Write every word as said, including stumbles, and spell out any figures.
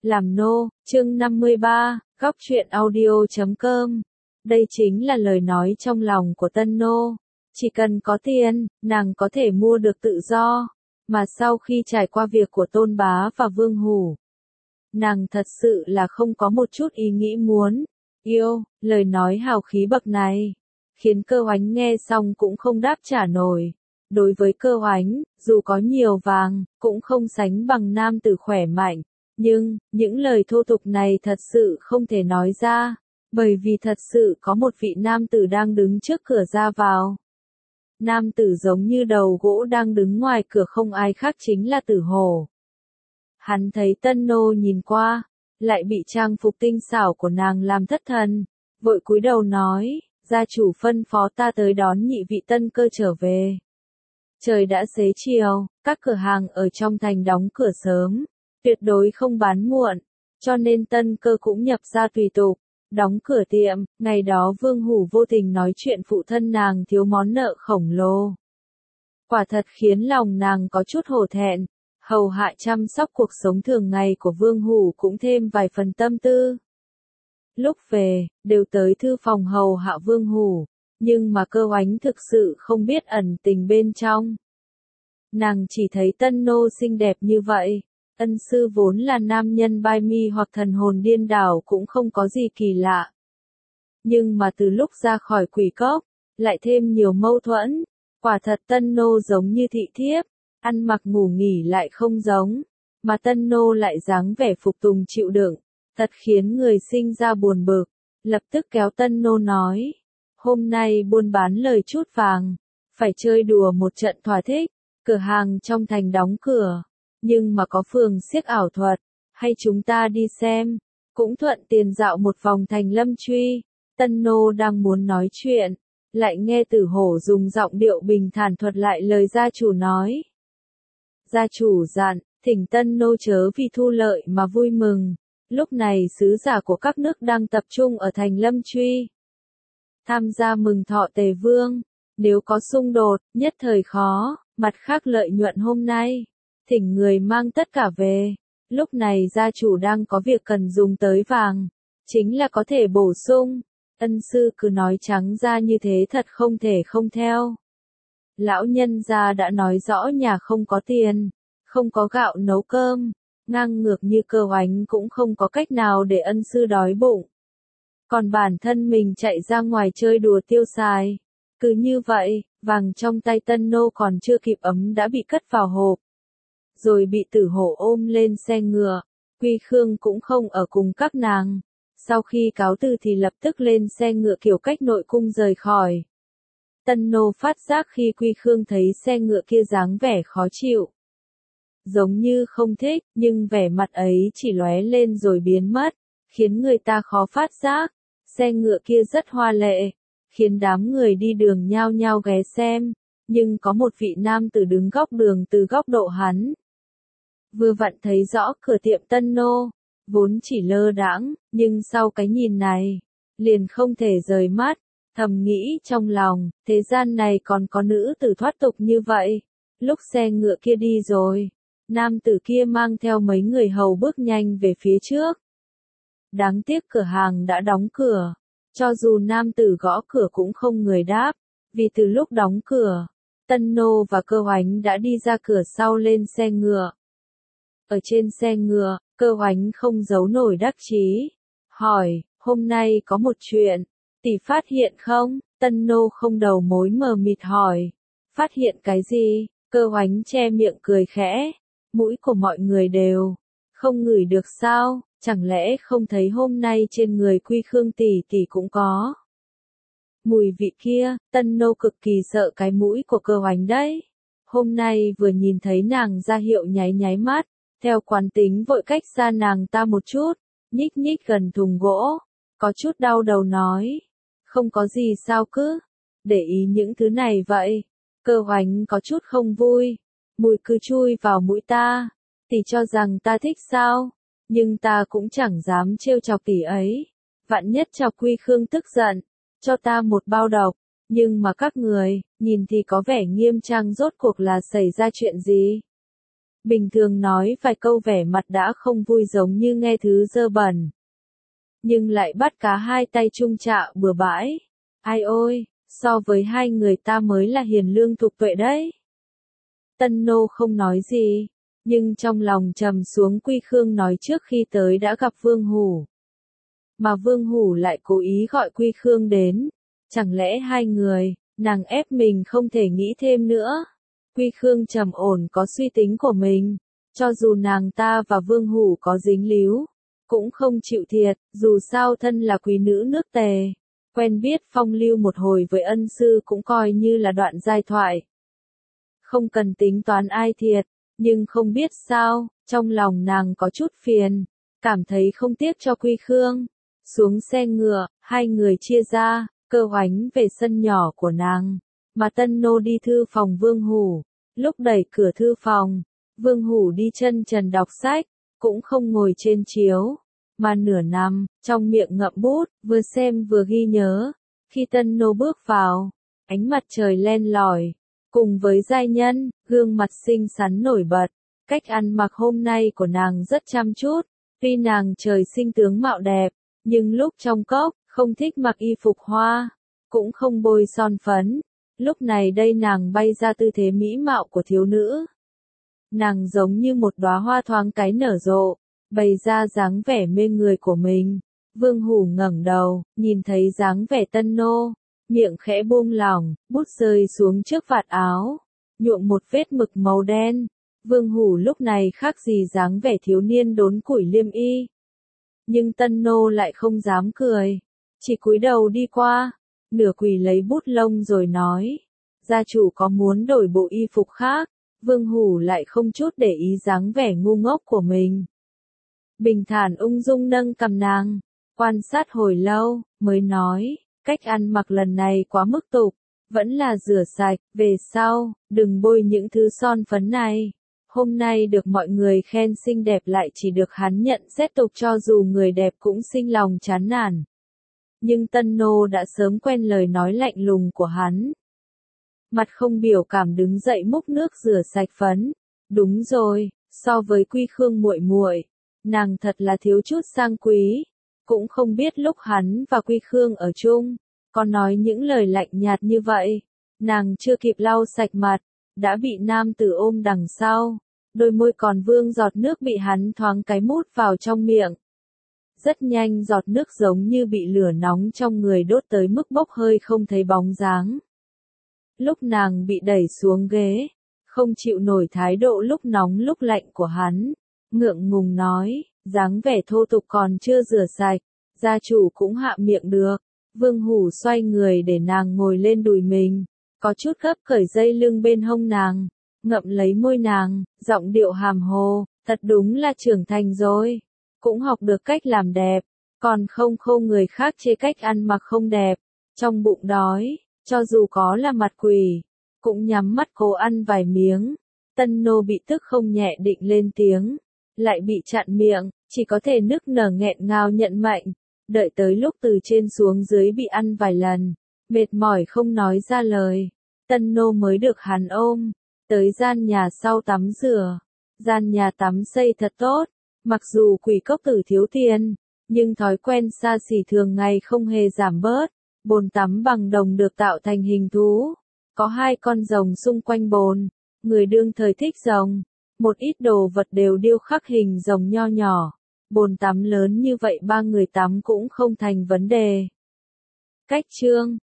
Làm nô, chương năm mươi ba, góc truyện audio chấm com. Đây chính là lời nói trong lòng của tân nô. Chỉ cần có tiền, nàng có thể mua được tự do. Mà sau khi trải qua việc của Tôn Bá và Vương Hủ, nàng thật sự là không có một chút ý nghĩ muốn yêu. Lời nói hào khí bậc này khiến Cơ Oánh nghe xong cũng không đáp trả nổi. Đối với Cơ Oánh, dù có nhiều vàng, cũng không sánh bằng nam tử khỏe mạnh. Nhưng, những lời thô tục này thật sự không thể nói ra, bởi vì thật sự có một vị nam tử đang đứng trước cửa ra vào. Nam tử giống như đầu gỗ đang đứng ngoài cửa, không ai khác chính là Tử Hổ. Hắn thấy tân nô nhìn qua, lại bị trang phục tinh xảo của nàng làm thất thần, vội cúi đầu nói, gia chủ phân phó ta tới đón nhị vị tân cơ trở về. Trời đã xế chiều, các cửa hàng ở trong thành đóng cửa sớm, tuyệt đối không bán muộn, cho nên tân cơ cũng nhập ra tùy tục, đóng cửa tiệm. Ngày đó Vương Hủ vô tình nói chuyện phụ thân nàng thiếu món nợ khổng lồ. Quả thật khiến lòng nàng có chút hổ thẹn, hầu hạ chăm sóc cuộc sống thường ngày của Vương Hủ cũng thêm vài phần tâm tư. Lúc về, đều tới thư phòng hầu hạ Vương Hủ, nhưng mà Cơ Oánh thực sự không biết ẩn tình bên trong. Nàng chỉ thấy tân nô xinh đẹp như vậy. Ân sư vốn là nam nhân bai mi hoặc thần hồn điên đảo cũng không có gì kỳ lạ. Nhưng mà từ lúc ra khỏi quỷ cốc, lại thêm nhiều mâu thuẫn. Quả thật tân nô giống như thị thiếp, ăn mặc ngủ nghỉ lại không giống, mà tân nô lại dáng vẻ phục tùng chịu đựng, thật khiến người sinh ra buồn bực. Lập tức kéo tân nô nói, hôm nay buôn bán lời chút vàng, phải chơi đùa một trận thỏa thích. Cửa hàng trong thành đóng cửa, nhưng mà có phường xiếc ảo thuật, hay chúng ta đi xem, cũng thuận tiền dạo một vòng thành Lâm Truy. Tân nô đang muốn nói chuyện, lại nghe Tử Hổ dùng giọng điệu bình thản thuật lại lời gia chủ nói. Gia chủ dặn, thỉnh tân nô chớ vì thu lợi mà vui mừng. Lúc này sứ giả của các nước đang tập trung ở thành Lâm Truy, tham gia mừng thọ Tề Vương. Nếu có xung đột, nhất thời khó. Mặt khác lợi nhuận hôm nay, thỉnh người mang tất cả về. Lúc này gia chủ đang có việc cần dùng tới vàng, chính là có thể bổ sung. Ân sư cứ nói trắng ra như thế thật không thể không theo. Lão nhân gia đã nói rõ nhà không có tiền, không có gạo nấu cơm, ngang ngược như Cơ Oánh cũng không có cách nào để ân sư đói bụng. Còn bản thân mình chạy ra ngoài chơi đùa tiêu xài. Cứ như vậy, vàng trong tay tân nô còn chưa kịp ấm đã bị cất vào hộp, rồi bị Tử Hổ ôm lên xe ngựa. Quy Khương cũng không ở cùng các nàng. Sau khi cáo từ thì lập tức lên xe ngựa kiểu cách nội cung rời khỏi. Tân nô phát giác khi Quy Khương thấy xe ngựa kia dáng vẻ khó chịu, giống như không thích, nhưng vẻ mặt ấy chỉ lóe lên rồi biến mất, khiến người ta khó phát giác. Xe ngựa kia rất hoa lệ, khiến đám người đi đường nhao nhao ghé xem, nhưng có một vị nam tử đứng góc đường từ góc độ hắn. Vừa vặn thấy rõ cửa tiệm tân nô, vốn chỉ lơ đãng, nhưng sau cái nhìn này, liền không thể rời mắt, thầm nghĩ trong lòng, thế gian này còn có nữ tử thoát tục như vậy. Lúc xe ngựa kia đi rồi, nam tử kia mang theo mấy người hầu bước nhanh về phía trước. Đáng tiếc cửa hàng đã đóng cửa. Cho dù nam tử gõ cửa cũng không người đáp, vì từ lúc đóng cửa, tân nô và Cơ Oánh đã đi ra cửa sau lên xe ngựa. Ở trên xe ngựa, Cơ Oánh không giấu nổi đắc chí, hỏi, hôm nay có một chuyện, tỷ phát hiện không? Tân nô không đầu mối mờ mịt hỏi, phát hiện cái gì? Cơ Oánh che miệng cười khẽ, mũi của mọi người đều không ngửi được sao? Chẳng lẽ không thấy hôm nay trên người Quy Khương tỷ tỷ cũng có mùi vị kia? Tân nô cực kỳ sợ cái mũi của Cơ Oánh đấy. Hôm nay vừa nhìn thấy nàng ra hiệu nháy nháy mắt, theo quán tính vội cách xa nàng ta một chút, nhích nhích gần thùng gỗ, có chút đau đầu nói, không có gì sao cứ để ý những thứ này vậy? Cơ Oánh có chút không vui, mùi cứ chui vào mũi ta, tỷ cho rằng ta thích sao? Nhưng ta cũng chẳng dám trêu chọc tỷ ấy, vạn nhất chọc Quy Khương tức giận, cho ta một bao độc. Nhưng mà các người, nhìn thì có vẻ nghiêm trang, rốt cuộc là xảy ra chuyện gì? Bình thường nói vài câu vẻ mặt đã không vui giống như nghe thứ dơ bẩn. Nhưng lại bắt cá hai tay trung trạ bừa bãi. Ai ôi, so với hai người ta mới là hiền lương thục tuệ đấy. Tân Nô không nói gì, nhưng trong lòng trầm xuống. Quy Khương nói trước khi tới đã gặp Vương Hủ. Mà Vương Hủ lại cố ý gọi Quy Khương đến. Chẳng lẽ hai người, nàng ép mình không thể nghĩ thêm nữa. Quy Khương trầm ổn có suy tính của mình. Cho dù nàng ta và Vương Hủ có dính líu, cũng không chịu thiệt, dù sao thân là quý nữ nước Tề. Quen biết phong lưu một hồi với ân sư cũng coi như là đoạn giai thoại. Không cần tính toán ai thiệt, nhưng không biết sao, trong lòng nàng có chút phiền, cảm thấy không tiếc cho Quy Khương. Xuống xe ngựa, hai người chia ra, Cơ Hoánh về sân nhỏ của nàng, mà Tân Nô đi thư phòng Vương Hủ. Lúc đẩy cửa thư phòng, Vương Hủ đi chân trần đọc sách, cũng không ngồi trên chiếu, mà nửa nằm, trong miệng ngậm bút, vừa xem vừa ghi nhớ. Khi Tân Nô bước vào, ánh mặt trời len lỏi, cùng với giai nhân, gương mặt xinh xắn nổi bật. Cách ăn mặc hôm nay của nàng rất chăm chút, tuy nàng trời sinh tướng mạo đẹp, nhưng lúc trong cốc, không thích mặc y phục hoa, cũng không bôi son phấn. Lúc này đây nàng bay ra tư thế mỹ mạo của thiếu nữ. Nàng giống như một đóa hoa thoáng cái nở rộ, bày ra dáng vẻ mê người của mình. Vương Hủ ngẩng đầu, nhìn thấy dáng vẻ Tân Nô, miệng khẽ buông lỏng, bút rơi xuống trước vạt áo, nhuộm một vết mực màu đen. Vương Hủ lúc này khác gì dáng vẻ thiếu niên đốn củi liêm y. Nhưng Tân Nô lại không dám cười, chỉ cúi đầu đi qua, nửa quỳ lấy bút lông rồi nói, gia chủ có muốn đổi bộ y phục khác. Vương Hủ lại không chút để ý dáng vẻ ngu ngốc của mình. Bình thản ung dung nâng cằm nàng, quan sát hồi lâu, mới nói, cách ăn mặc lần này quá mức tục, vẫn là rửa sạch, về sau, đừng bôi những thứ son phấn này. Hôm nay được mọi người khen xinh đẹp lại chỉ được hắn nhận xét tục, cho dù người đẹp cũng sinh lòng chán nản. Nhưng Tân Nô đã sớm quen lời nói lạnh lùng của hắn. Mặt không biểu cảm đứng dậy múc nước rửa sạch phấn. Đúng rồi, so với Quy Khương muội muội, nàng thật là thiếu chút sang quý. Cũng không biết lúc hắn và Quy Khương ở chung, có nói những lời lạnh nhạt như vậy. Nàng chưa kịp lau sạch mặt, đã bị nam tử ôm đằng sau. Đôi môi còn vương giọt nước bị hắn thoáng cái mút vào trong miệng. Rất nhanh giọt nước giống như bị lửa nóng trong người đốt tới mức bốc hơi không thấy bóng dáng. Lúc nàng bị đẩy xuống ghế, không chịu nổi thái độ lúc nóng lúc lạnh của hắn, ngượng ngùng nói, dáng vẻ thô tục còn chưa rửa sạch, gia chủ cũng hạ miệng được. Vương Hủ xoay người để nàng ngồi lên đùi mình, có chút gấp cởi dây lưng bên hông nàng, ngậm lấy môi nàng, giọng điệu hàm hồ, thật đúng là trưởng thành rồi, cũng học được cách làm đẹp, còn không khô người khác chê cách ăn mặc không đẹp, trong bụng đói. Cho dù có là mặt quỷ, cũng nhắm mắt cố ăn vài miếng. Tân Nô bị tức không nhẹ định lên tiếng, lại bị chặn miệng, chỉ có thể nức nở nghẹn ngào nhận mệnh. Đợi tới lúc từ trên xuống dưới bị ăn vài lần, mệt mỏi không nói ra lời, Tân Nô mới được hắn ôm, tới gian nhà sau tắm rửa. Gian nhà tắm xây thật tốt, mặc dù Quỷ Cốc Tử thiếu tiền, nhưng thói quen xa xỉ thường ngày không hề giảm bớt. Bồn tắm bằng đồng được tạo thành hình thú, có hai con rồng xung quanh bồn, người đương thời thích rồng, một ít đồ vật đều điêu khắc hình rồng nho nhỏ, bồn tắm lớn như vậy ba người tắm cũng không thành vấn đề. Cách chương